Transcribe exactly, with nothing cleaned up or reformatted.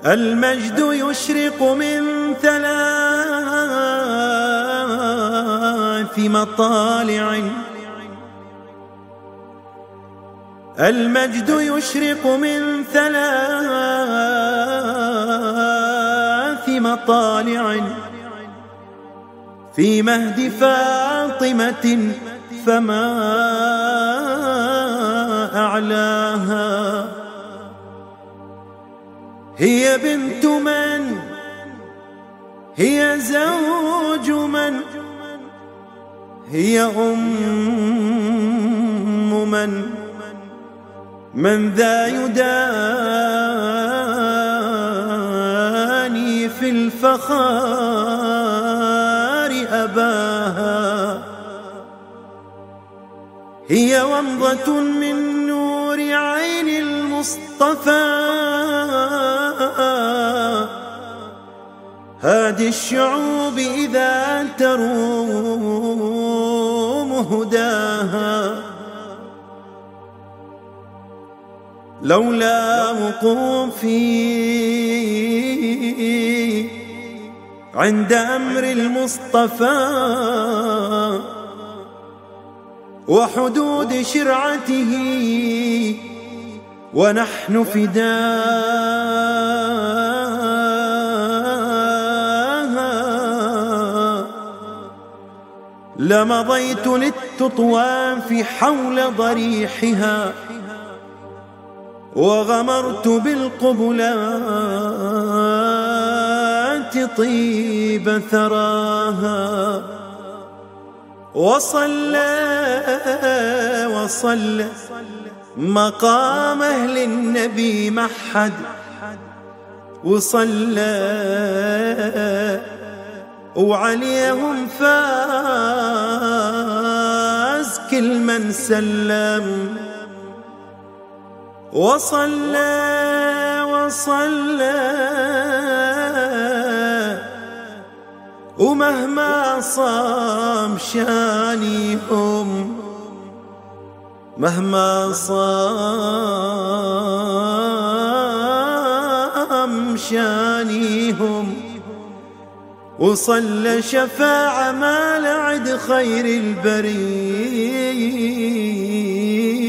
المجد يشرق من ثلاث مطالع، المجد يشرق من ثلاث مطالع، في مهد فاطمة فما أعلاها. هي بنت من؟ هي زوج من؟ هي أم من؟ من ذا يداني في الفخار أباها؟ هي ومضة من نور عين المصطفى، هادي الشعوب إذا تروم هداها. لولا وقوفي عند أمر المصطفى وحدود شرعته ونحن فداها، لمضيت للتطواف حول ضريحها وغمرت بالقبلات طيب ثراها. وصلى وصلى مقام أهل النبي محد، وصلى وعليهم فاز كل من سلم. وصلى وصلى ومهما صام شانيهم، مهما صام شانيهم، وصلى شفاعة ما لعد خير البرية.